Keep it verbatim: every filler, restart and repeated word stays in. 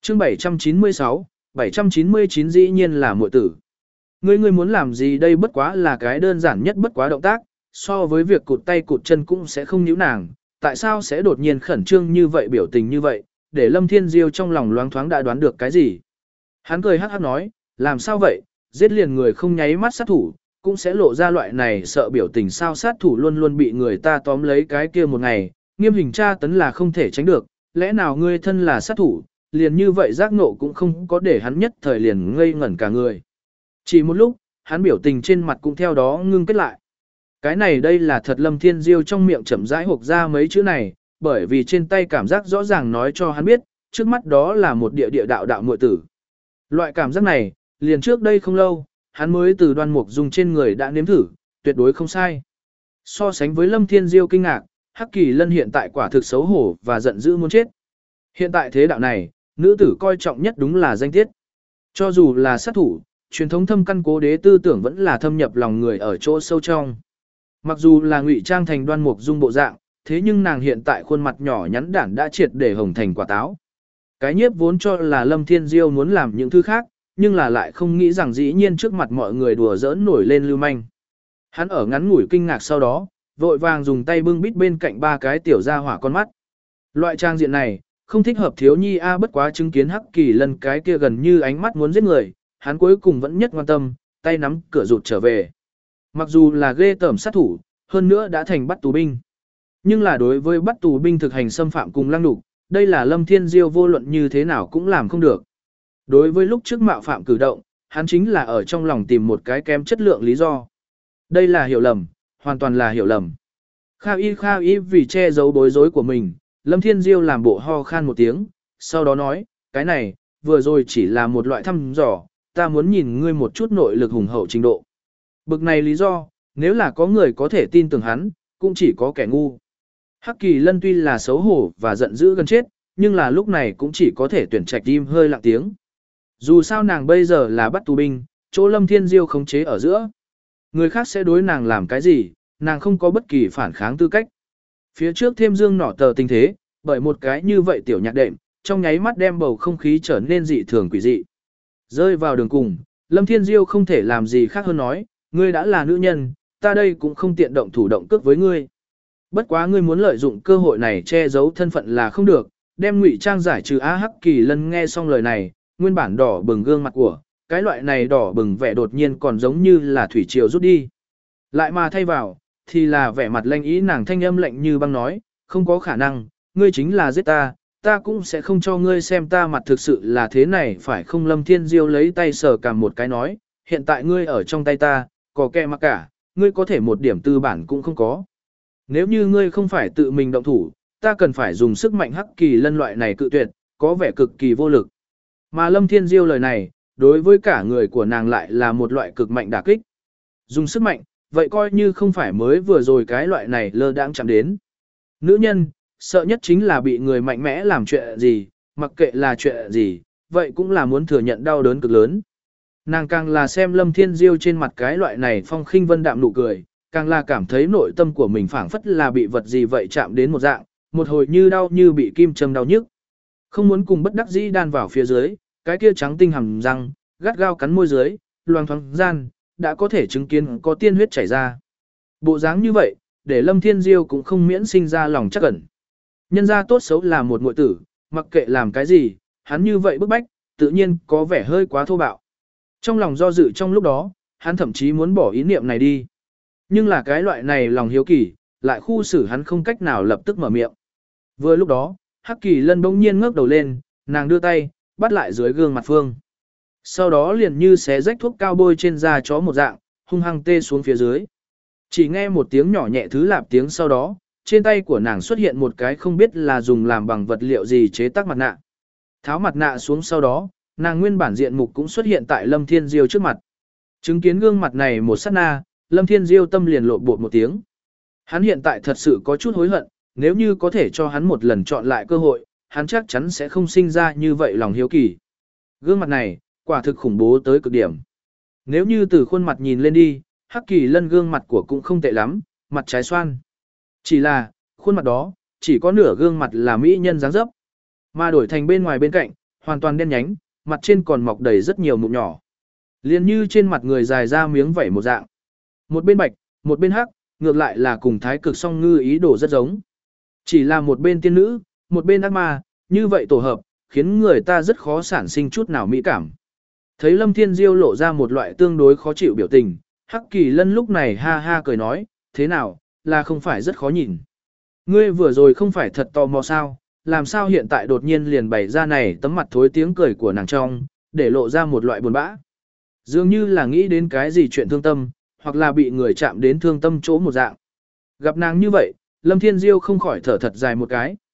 chương bảy trăm chín mươi sáu, bảy trăm chín mươi chín dĩ nhiên là muội tử. Ngươi ngươi muốn làm gì đây, bất quá là cái đơn giản nhất bất quá động tác, so với việc cụt tay cụt chân cũng sẽ không níu nàng, tại sao sẽ đột nhiên khẩn trương như vậy, biểu tình như vậy, để Lâm Thiên Diêu trong lòng loáng thoáng đã đoán được cái gì. Hắn cười hắc hắc nói, làm sao vậy, giết liền người không nháy mắt sát thủ, cũng sẽ lộ ra loại này sợ biểu tình sao, sát thủ luôn luôn bị người ta tóm lấy cái kia một ngày, nghiêm hình tra tấn là không thể tránh được, lẽ nào ngươi thân là sát thủ, liền như vậy giác ngộ cũng không có, để hắn nhất thời liền ngây ngẩn cả người. Chỉ một lúc, hắn biểu tình trên mặt cũng theo đó ngưng kết lại. Cái này đây là thật, Lâm Thiên Diêu trong miệng chậm rãi hộc ra mấy chữ này, bởi vì trên tay cảm giác rõ ràng nói cho hắn biết, trước mắt đó là một địa địa đạo đạo muội tử. Loại cảm giác này, liền trước đây không lâu, hắn mới từ Đoan Mục Dung trên người đã nếm thử, tuyệt đối không sai. So sánh với Lâm Thiên Diêu kinh ngạc, Hắc Kỳ Lân hiện tại quả thực xấu hổ và giận dữ muốn chết. Hiện tại thế đạo này, nữ tử coi trọng nhất đúng là danh tiết. Cho dù là sát thủ, truyền thống thâm căn cố đế tư tưởng vẫn là thâm nhập lòng người ở chỗ sâu trong. Mặc dù là ngụy trang thành Đoan Mục Dung bộ dạng, thế nhưng nàng hiện tại khuôn mặt nhỏ nhắn đản đã triệt để hồng thành quả táo. Cái nhiếp vốn cho là Lâm Thiên Diêu muốn làm những thứ khác, nhưng là lại không nghĩ rằng dĩ nhiên trước mặt mọi người đùa giỡn nổi lên lưu manh. Hắn ở ngắn ngủi kinh ngạc sau đó, vội vàng dùng tay bưng bít bên cạnh ba cái tiểu gia hỏa con mắt. Loại trang diện này, không thích hợp thiếu nhi a, bất quá chứng kiến Hắc Kỳ Lân cái kia gần như ánh mắt muốn giết người, hắn cuối cùng vẫn nhất quan tâm, tay nắm cửa rụt trở về. Mặc dù là ghê tởm sát thủ, hơn nữa đã thành bắt tù binh. Nhưng là đối với bắt tù binh thực hành xâm phạm cùng lăng đục, đây là Lâm Thiên Diêu vô luận như thế nào cũng làm không được. Đối với lúc trước mạo phạm cử động, hắn chính là ở trong lòng tìm một cái kém chất lượng lý do. Đây là hiểu lầm, hoàn toàn là hiểu lầm. Kha y kha y vì che giấu bối rối của mình, Lâm Thiên Diêu làm bộ ho khan một tiếng, sau đó nói, cái này, vừa rồi chỉ là một loại thăm dò, ta muốn nhìn ngươi một chút nội lực hùng hậu trình độ. Bực này lý do, nếu là có người có thể tin tưởng hắn, cũng chỉ có kẻ ngu. Hắc Kỳ Lân tuy là xấu hổ và giận dữ gần chết, nhưng là lúc này cũng chỉ có thể tuyển trạch im hơi lặng tiếng. Dù sao nàng bây giờ là bắt tù binh, chỗ Lâm Thiên Diêu khống chế ở giữa. Người khác sẽ đối nàng làm cái gì, nàng không có bất kỳ phản kháng tư cách. Phía trước thêm dương nỏ tờ tình thế, bởi một cái như vậy tiểu nhạc đệm, trong nháy mắt đem bầu không khí trở nên dị thường quỷ dị. Rơi vào đường cùng, Lâm Thiên Diêu không thể làm gì khác hơn nói, ngươi đã là nữ nhân, ta đây cũng không tiện động thủ động cước với ngươi. Bất quá ngươi muốn lợi dụng cơ hội này che giấu thân phận là không được, đem ngụy trang giải trừ. Á Hắc Kỳ Lân nghe xong lời này, nguyên bản đỏ bừng gương mặt của, cái loại này đỏ bừng vẻ đột nhiên còn giống như là thủy triều rút đi. Lại mà thay vào, thì là vẻ mặt lanh ý, nàng thanh âm lạnh như băng nói, không có khả năng, ngươi chính là giết ta, ta cũng sẽ không cho ngươi xem ta mặt thực sự là thế này phải không. Lâm Thiên Diêu lấy tay sờ cảm một cái nói, hiện tại ngươi ở trong tay ta, có kẻ mặc cả, ngươi có thể một điểm tư bản cũng không có. Nếu như ngươi không phải tự mình động thủ, ta cần phải dùng sức mạnh. Hắc Kỳ Lân loại này cự tuyệt, có vẻ cực kỳ vô lực. Mà Lâm Thiên Diêu lời này, đối với cả người của nàng lại là một loại cực mạnh đả kích. Dùng sức mạnh, vậy coi như không phải mới vừa rồi cái loại này lơ đãng chạm đến. Nữ nhân, sợ nhất chính là bị người mạnh mẽ làm chuyện gì, mặc kệ là chuyện gì, vậy cũng là muốn thừa nhận đau đớn cực lớn. Nàng càng là xem Lâm Thiên Diêu trên mặt cái loại này phong khinh vân đạm nụ cười, càng là cảm thấy nội tâm của mình phảng phất là bị vật gì vậy chạm đến một dạng, một hồi như đau như bị kim châm đau nhức. Không muốn cùng bất đắc dĩ đan vào phía dưới, cái kia trắng tinh hàm răng, gắt gao cắn môi dưới, loang thoáng gian, đã có thể chứng kiến có tiên huyết chảy ra. Bộ dáng như vậy, để Lâm Thiên Diêu cũng không miễn sinh ra lòng chắc ẩn. Nhân ra tốt xấu là một muội tử, mặc kệ làm cái gì, hắn như vậy bức bách, tự nhiên có vẻ hơi quá thô bạo. Trong lòng do dự trong lúc đó, hắn thậm chí muốn bỏ ý niệm này đi. Nhưng là cái loại này lòng hiếu kỳ, lại khu xử hắn không cách nào lập tức mở miệng. Vừa lúc đó, Hắc Kỳ Lân bỗng nhiên ngước đầu lên, nàng đưa tay, bắt lại dưới gương mặt Phương. Sau đó liền như xé rách thuốc cao bôi trên da chó một dạng, hung hăng tê xuống phía dưới. Chỉ nghe một tiếng nhỏ nhẹ thứ lạp tiếng sau đó, trên tay của nàng xuất hiện một cái không biết là dùng làm bằng vật liệu gì chế tác mặt nạ. Tháo mặt nạ xuống sau đó, nàng nguyên bản diện mục cũng xuất hiện tại Lâm Thiên Diêu trước mặt. Chứng kiến gương mặt này một sát na, Lâm Thiên Diêu tâm liền lộn bột một tiếng. Hắn hiện tại thật sự có chút hối hận, nếu như có thể cho hắn một lần chọn lại cơ hội, hắn chắc chắn sẽ không sinh ra như vậy lòng hiếu kỳ. Gương mặt này, quả thực khủng bố tới cực điểm. Nếu như từ khuôn mặt nhìn lên đi, Hắc Kỳ Lân gương mặt của cũng không tệ lắm, mặt trái xoan. Chỉ là, khuôn mặt đó, chỉ có nửa gương mặt là mỹ nhân dáng dấp. Mà đổi thành bên ngoài bên cạnh, hoàn toàn đen nhánh, mặt trên còn mọc đầy rất nhiều mụn nhỏ. Liền như trên mặt người dài ra miếng vảy một dạng. Một bên bạch, một bên hắc, ngược lại là cùng thái cực song ngư ý đồ rất giống. Chỉ là một bên tiên nữ, một bên ác ma, như vậy tổ hợp, khiến người ta rất khó sản sinh chút nào mỹ cảm. Thấy Lâm Thiên Diêu lộ ra một loại tương đối khó chịu biểu tình, Hắc Kỳ Lân lúc này ha ha cười nói, thế nào, là không phải rất khó nhìn. Ngươi vừa rồi không phải thật tò mò sao, làm sao hiện tại đột nhiên liền bày ra này tấm mặt thối tiếng cười của nàng trong, để lộ ra một loại buồn bã. Dường như là nghĩ đến cái gì chuyện thương tâm, hoặc là bị người chạm đến thương tâm chỗ một dạng. Gặp nàng như vậy, Lâm Thiên Diêu không khỏi thở thật dài một cái.